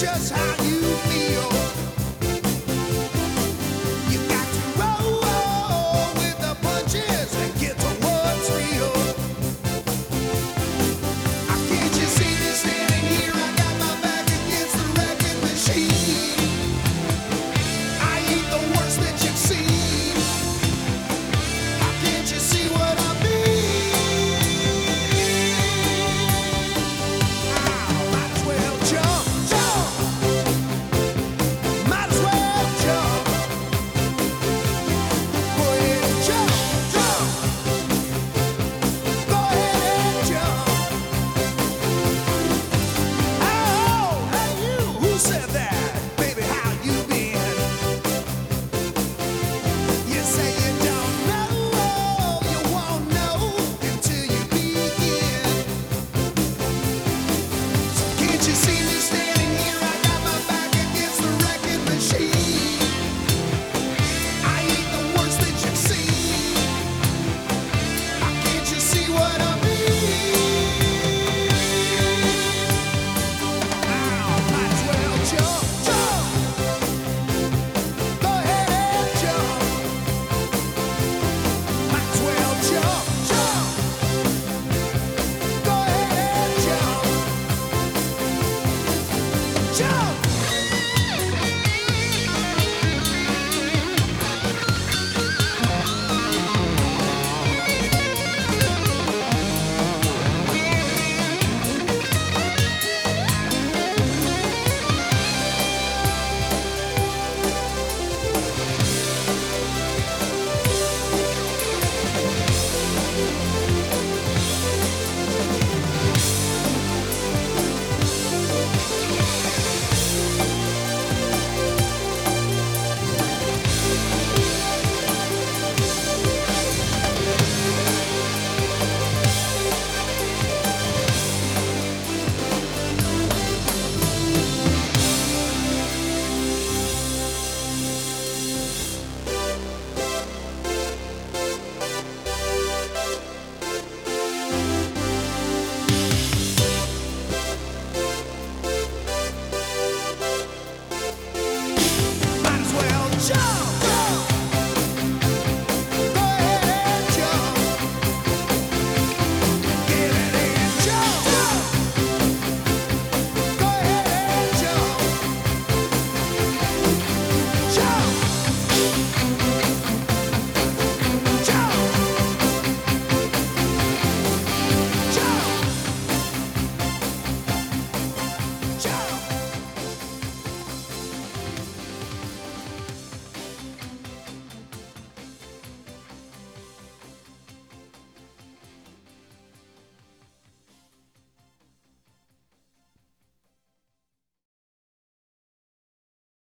just how you feel. You got to roll with the punches and get to what's real. Can't you see me standing here? I got my back against the wrecking machine. I ain't the worst that you've seen. Can't you see what I mean? Might as well jump, jump. Might as well jump. Go ahead and jump, jump. Go ahead and jump. Oh, hey you, who said that? Baby, how you been? You say you don't know, you won't know until you begin. So can't you see me standing here? I got my back against the wrecking machine. I ain't the worst that you've seen. Can't you see what I mean? Might as well jump, jump. Go ahead and jump. Might as well jump, jump. Go ahead and jump. Jump.